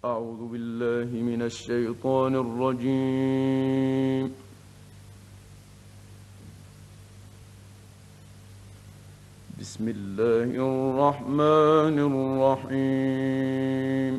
أعوذ بالله من الشيطان الرجيم. بسم الله الرحمن الرحيم.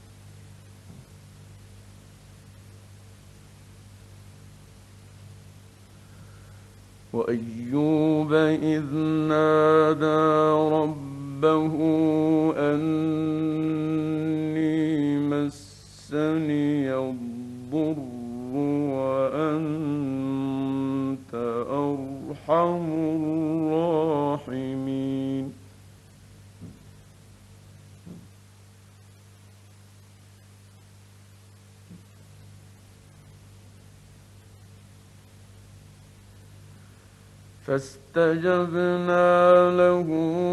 وأيوب إذ نادى ربه أني مسني الضر وأنت أرحم الراحمين. فاستجبنا له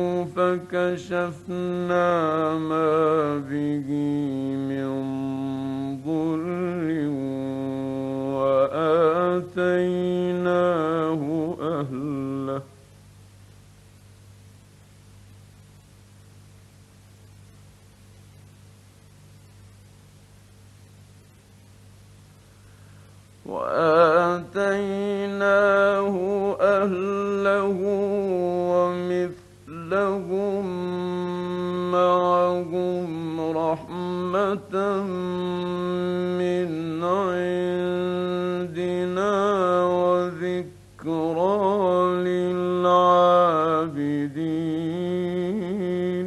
فكشفنا ما به من ضر وآتيناه أهله ومثلهم معهم رحمة من عندنا وذكرى للعابدين.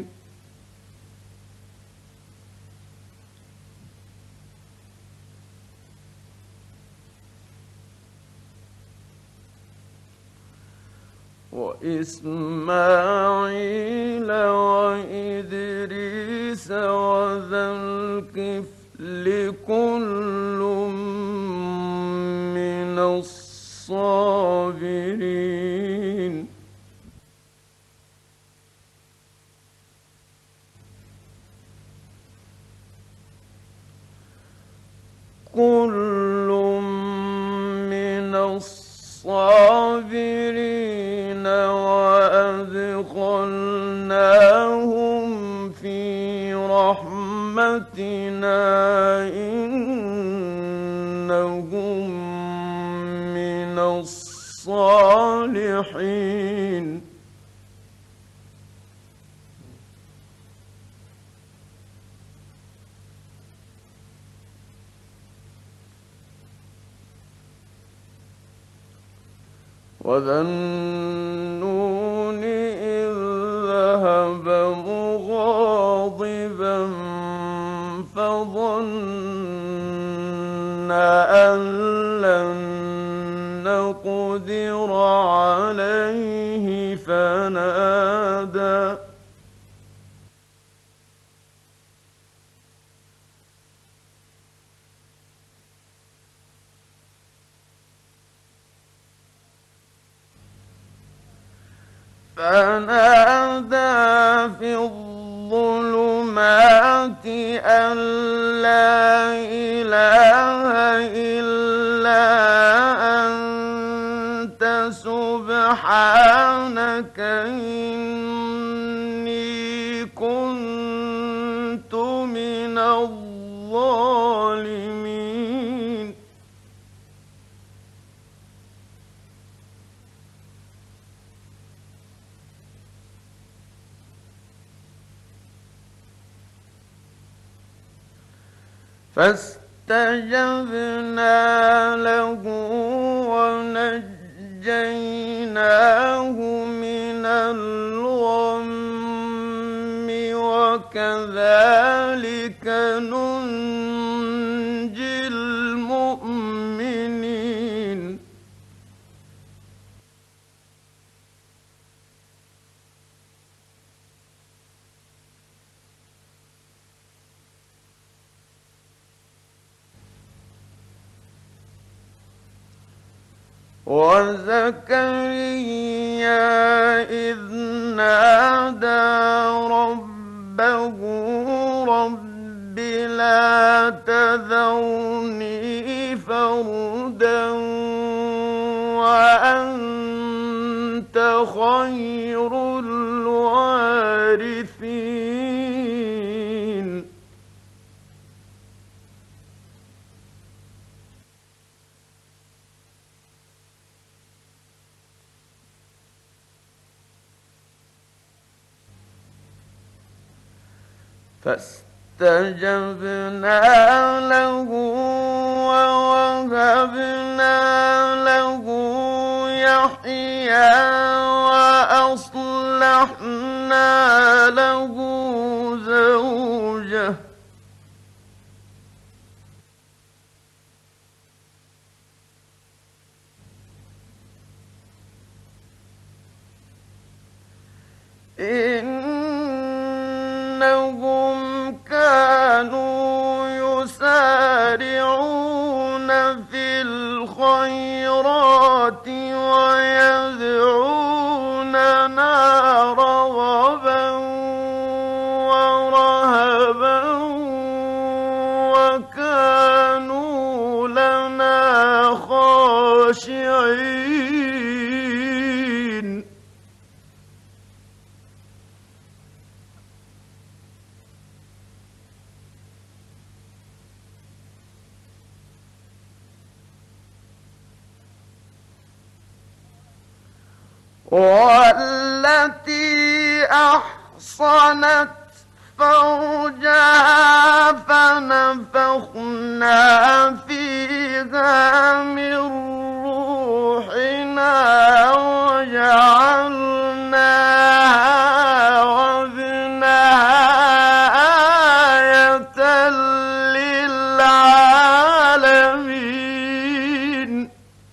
وإسماعيل وإدريس وذا الكفل كل من الصابرين. كل من الصابرين وأدخلناهم في رحمتنا إنهم من الصالحين. وذا النون إذ ذهب مغاضبا فظن أن لن نقدر عليه فنادى في الظلمات أن لا إله إلا أنت سبحانك إني كنت من الظالمين. فاستجبنا له ونجيناه من الغم وكذلك ننجي المؤمنين. وزكريا إذ نادى ربه رب لا تذرني فردا وأنت خير الوارثين. فاستجبنا له ووهبنا له يحيى وأصلحنا له زوجه إنهم كانوا يسارعون في الخيرات ويدعوننا رغبا ورهبا وكانوا لنا خاشعين والتي أحصنت فرجها فنفخنا فيها من روحنا وجعلناها وابنها آية للعالمين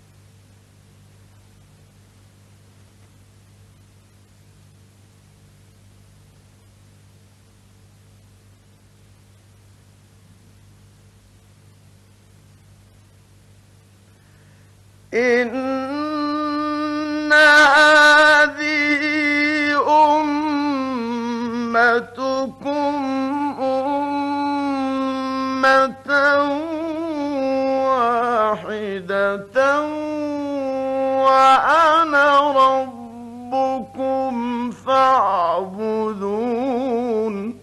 إن هذه أمتكم أمة واحدة وأنا ربكم فاعبدون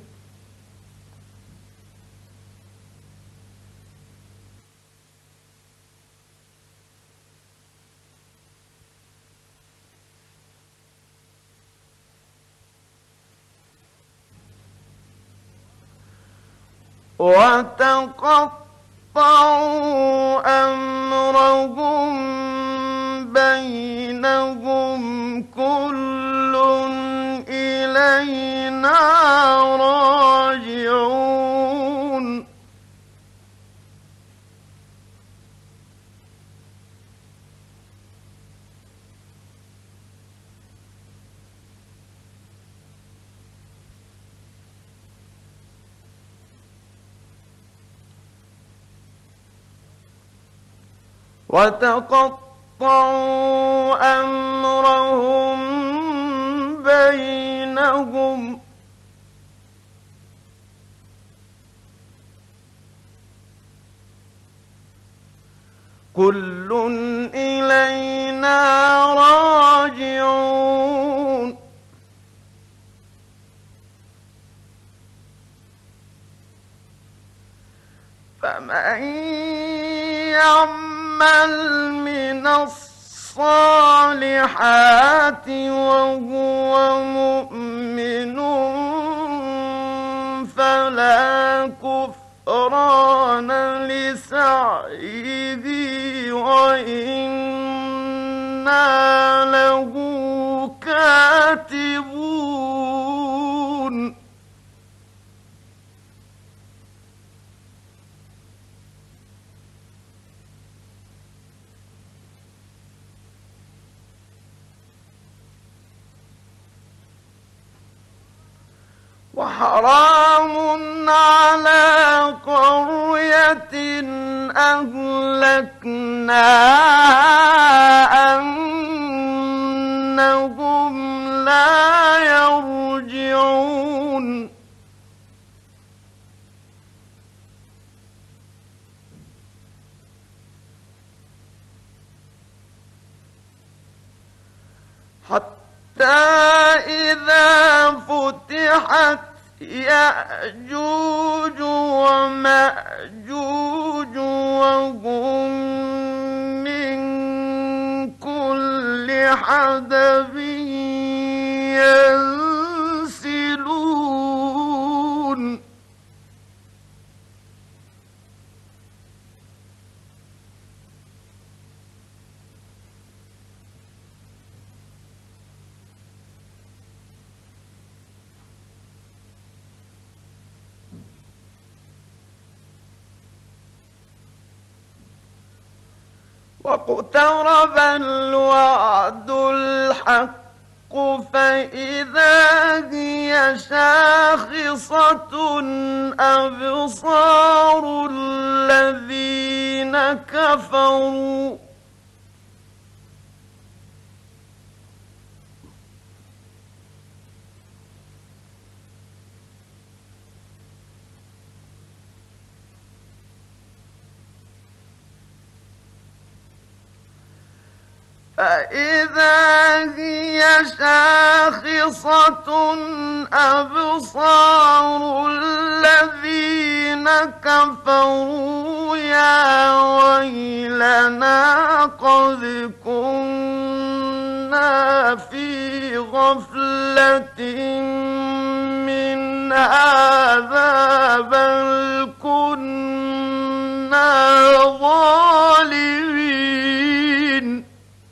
وتقطعوا أمرهم بينهم كل إلينا راجعون وتقطعوا أمرهم بينهم كل إلينا راجعون فمن يعمل من الصالحات وهو مؤمن فلا كفران لسعيه وإنا له كاتبون وحرام على قرية أهلكناها أنهم لا يرجعون حتى إذا فتحت يأجوج ومأجوج وهم من كل حدب ينسلون واقترب الوعد الحق فإذا هي شاخصة أبصار الذين كفروا فإذا هي شاخصة أبصار الذين كفروا يا ويلنا قد كنا في غفلة من هذا بل كنا ظالمين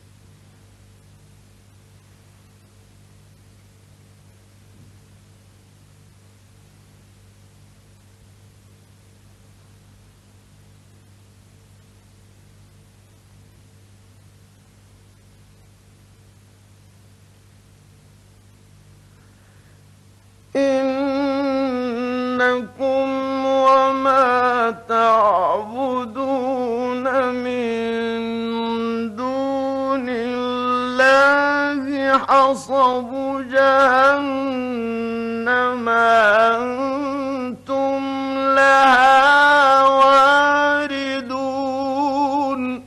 إنكم وما تعبدون من دون الله حصب جهنم أنتم لها واردون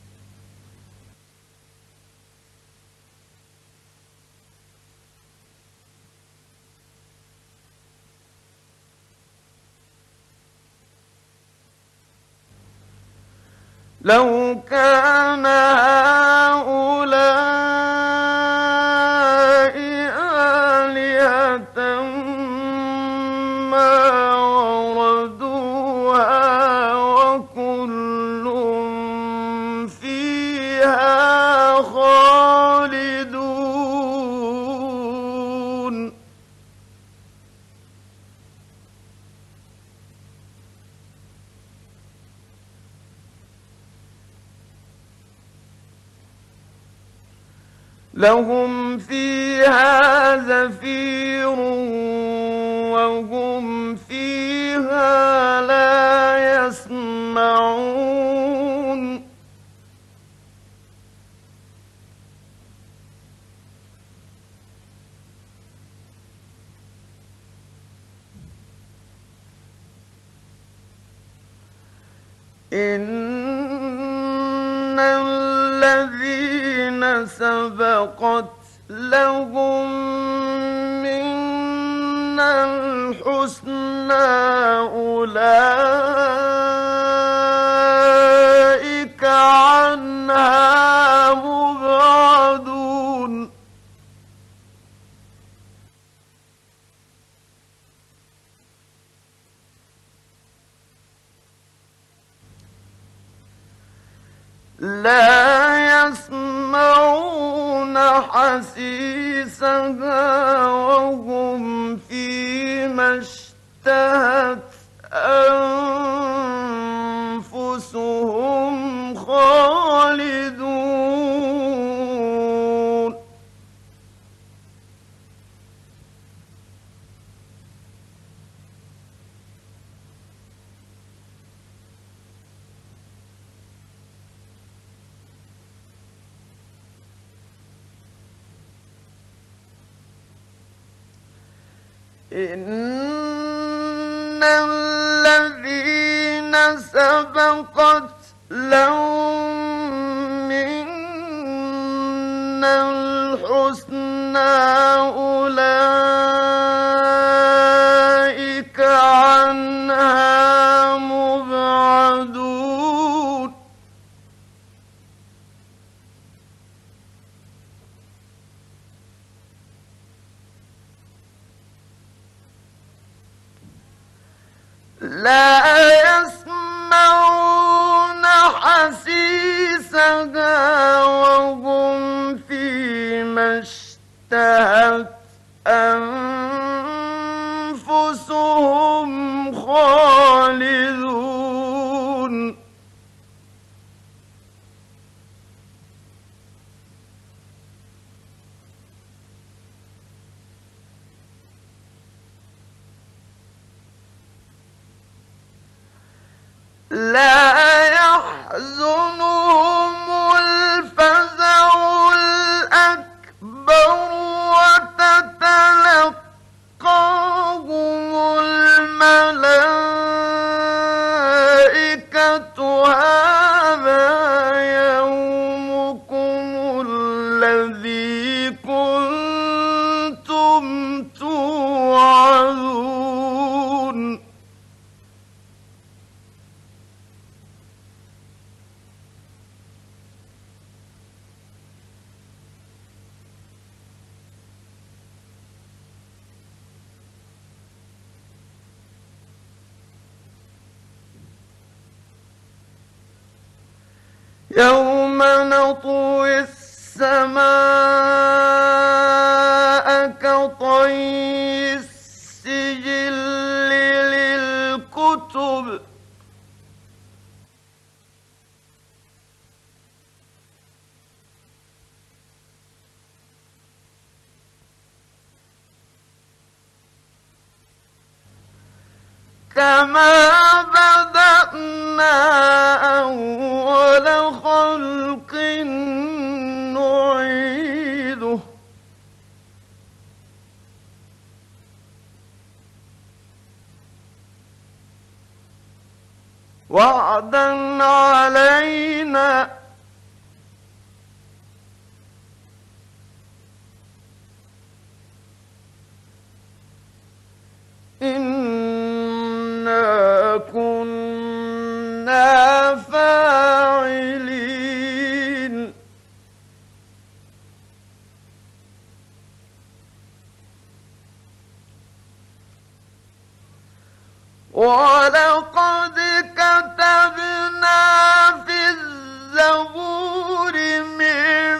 لو كان هؤلاء آلهة ما وردوها وكل فيها خالدون لهم فيها زفير وهم فيها لا يسمعون إن الذين سبقت لهم منا الحسنى أولئك عنها مبعدون لا يسمعون حسيسها وهم فيما اشتهت أنفسهم خالدون إن الذين سبقت لهم منا الحسنى أولئك عنها مبعدون لا يسمعون حسيسها وهم فيما اشتهت أنفسهم خالدون لا يحزنهم الفزع الأكبر وتتلقاهم الملائكة هذا يومكم الذي كنتم توعدون يوم نطوي السماء كطي السجل للكتب كما بدأنا أول خلق نعيده وعدا علينا إنا كنا فاعلين ولقد كتبنا في الزبور من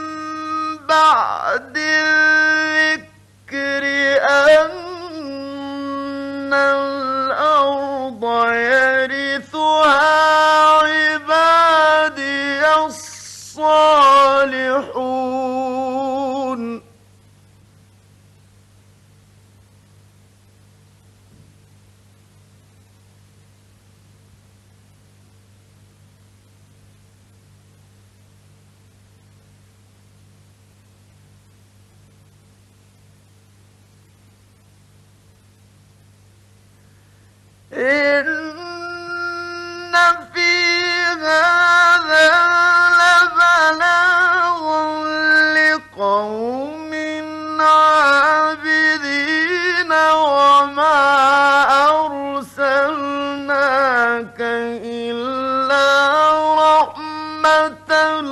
بعد الذكر أن الأرض يرثها عبادي الصالحون إن في هذا لبلاغا لقوم عابدين وما أرسلناك إلا رحمة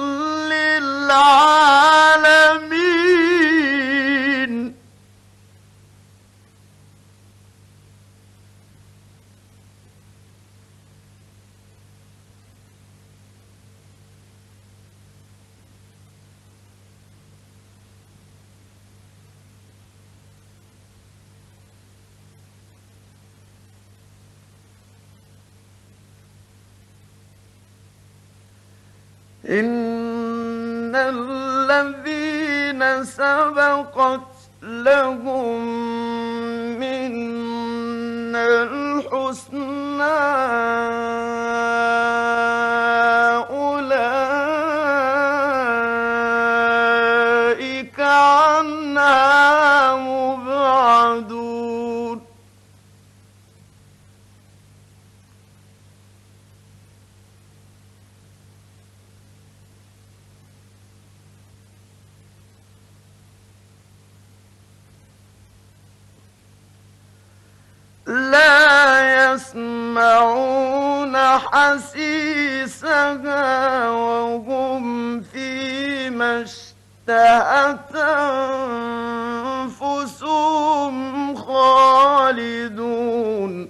للعالمين إن الذين سبقت لهم منا الحسنى أولئك عنها مبعدون لا يسمعون حسيسها وهم فيما اشتهت أنفسهم خالدون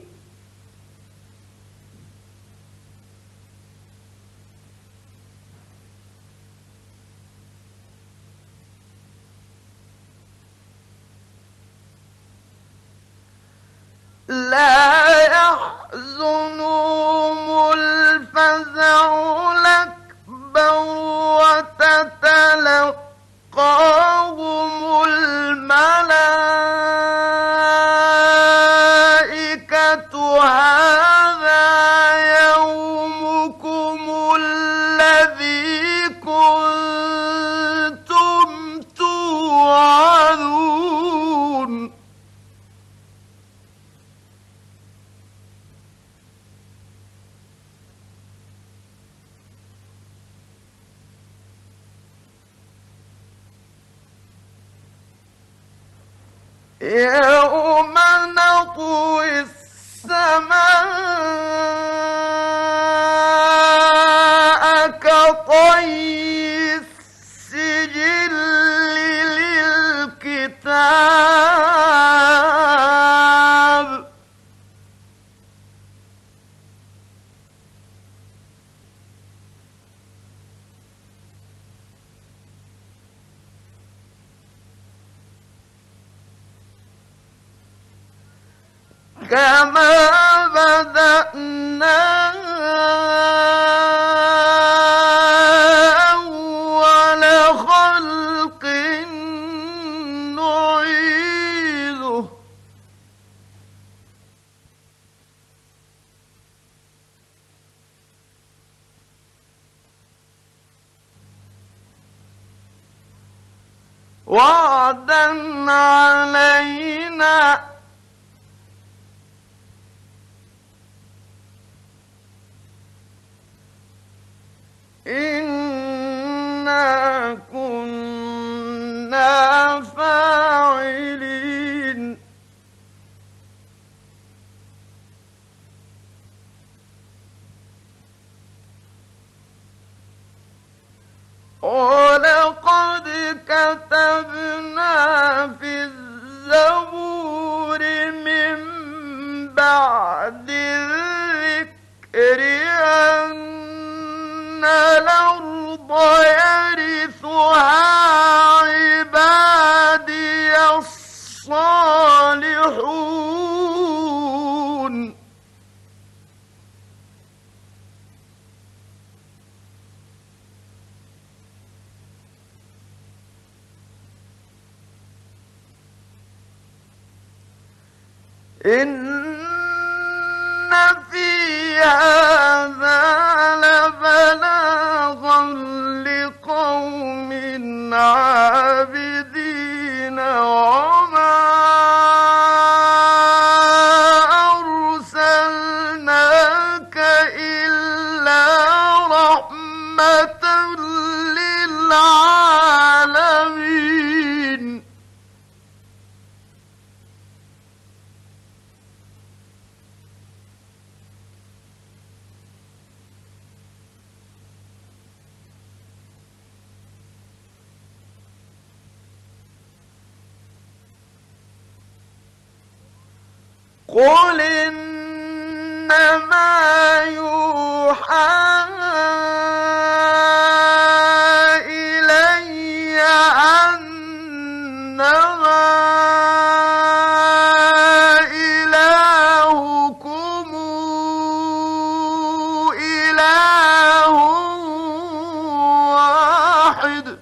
لا يحزنهم الفزع الأكبر وتتلقاهم الملائكة هذا يوم يوم نطوي السماء كطي السجل للكتاب كما بدأنا أول خلق نعيده وعدا علينا إنا كنا فاعلين ولقد كتبنا في الزبور من بعد الذكر أن الأرض يرثها عبادي الصالحون إن في هذا لبلاغا لقوم عابدين وما أرسلناك إلا رحمة للعالمين قل إنما يوحى إلي أنما إلهكم إله واحد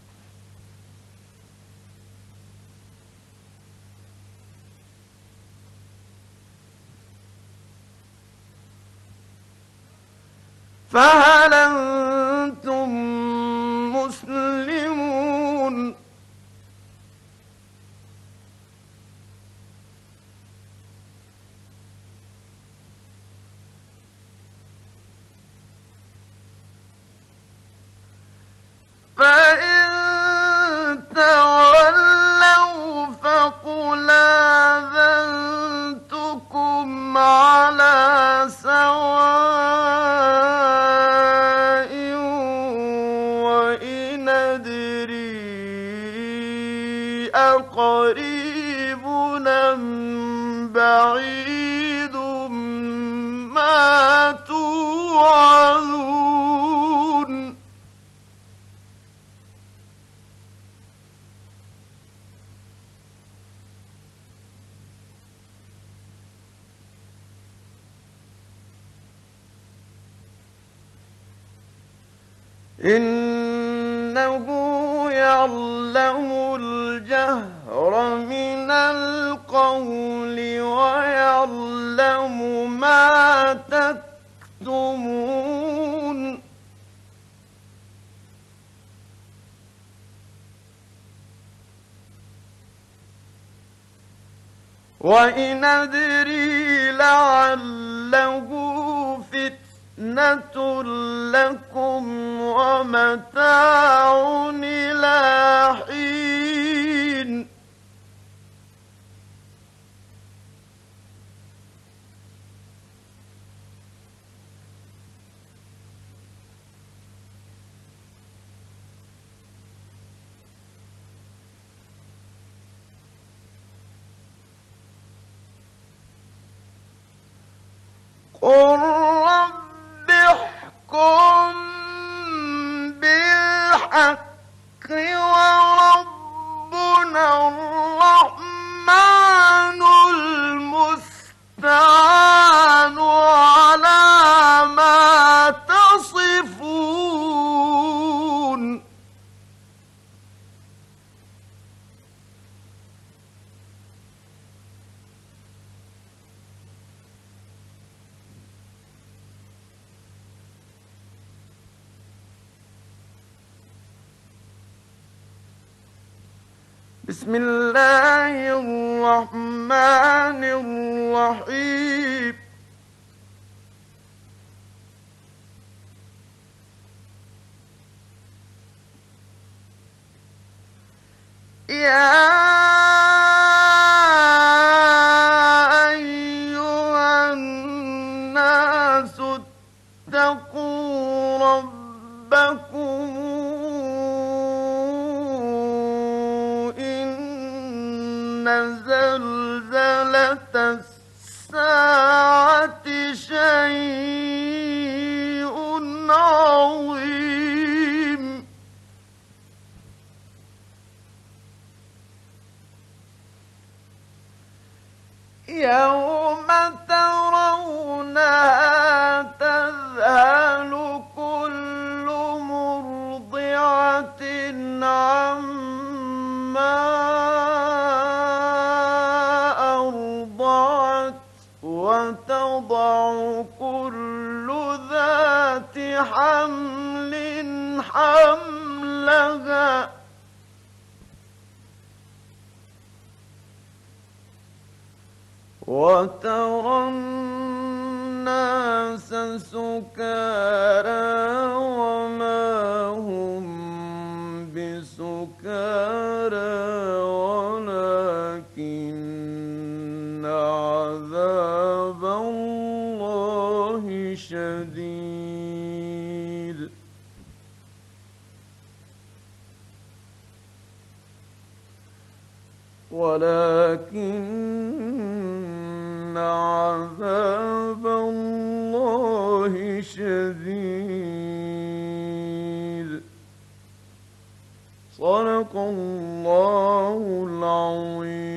فهل أنتم مسلمون فإن تولوا فقل آذنتكم على سواء وإن أدري أقريب أم بعيد ما توعدون إنه يعلم الجهر من القول ويعلم ما تكتمون وإن أدري لعله فتنة لكم ومتاع إلى حين قل رب احكم بالحق وربنا الرحمن المستعان على ما تصفون. بسم الله الرحمن الرحيم. يا أيها الناس اتقوا ربكم زلزلة الساعة شيء عظيم. يوم ترونها تذهل كل مرضعة عما وتضع كل ذات حمل حملها وترى الناس سكارى وما هم بسكارى ولكن عذاب الله شديد. ولكن عذاب الله شديد. صدق الله العظيم.